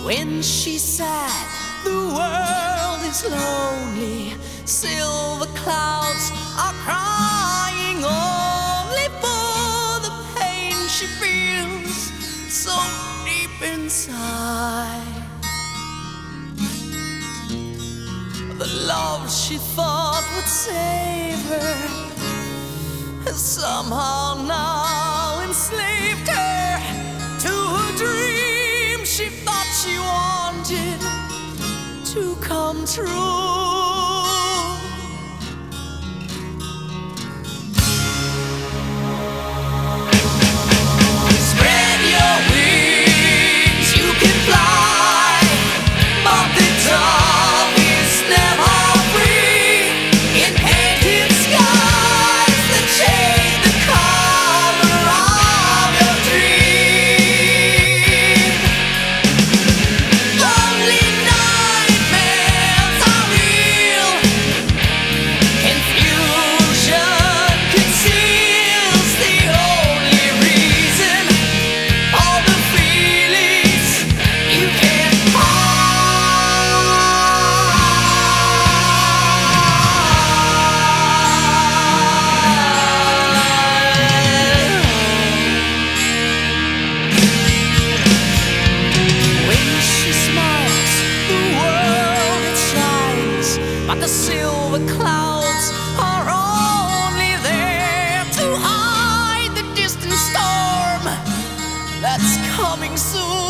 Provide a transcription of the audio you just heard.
When she's sad, the world is lonely. Silver clouds are crying only for the pain she feels so deep inside. The love she thought would save her has somehow now enslaved her to a dream she thought she wanted to come true. Spread your wings, you can fly, but the dove is never free. In painted skies that shade the color of your dream. Lonely nightmares are real. Confusion conceals the only reason. All the feelings you can't When she smiles, the world it shines, but the silver clouds are only there to hide the distant storm that's coming soon.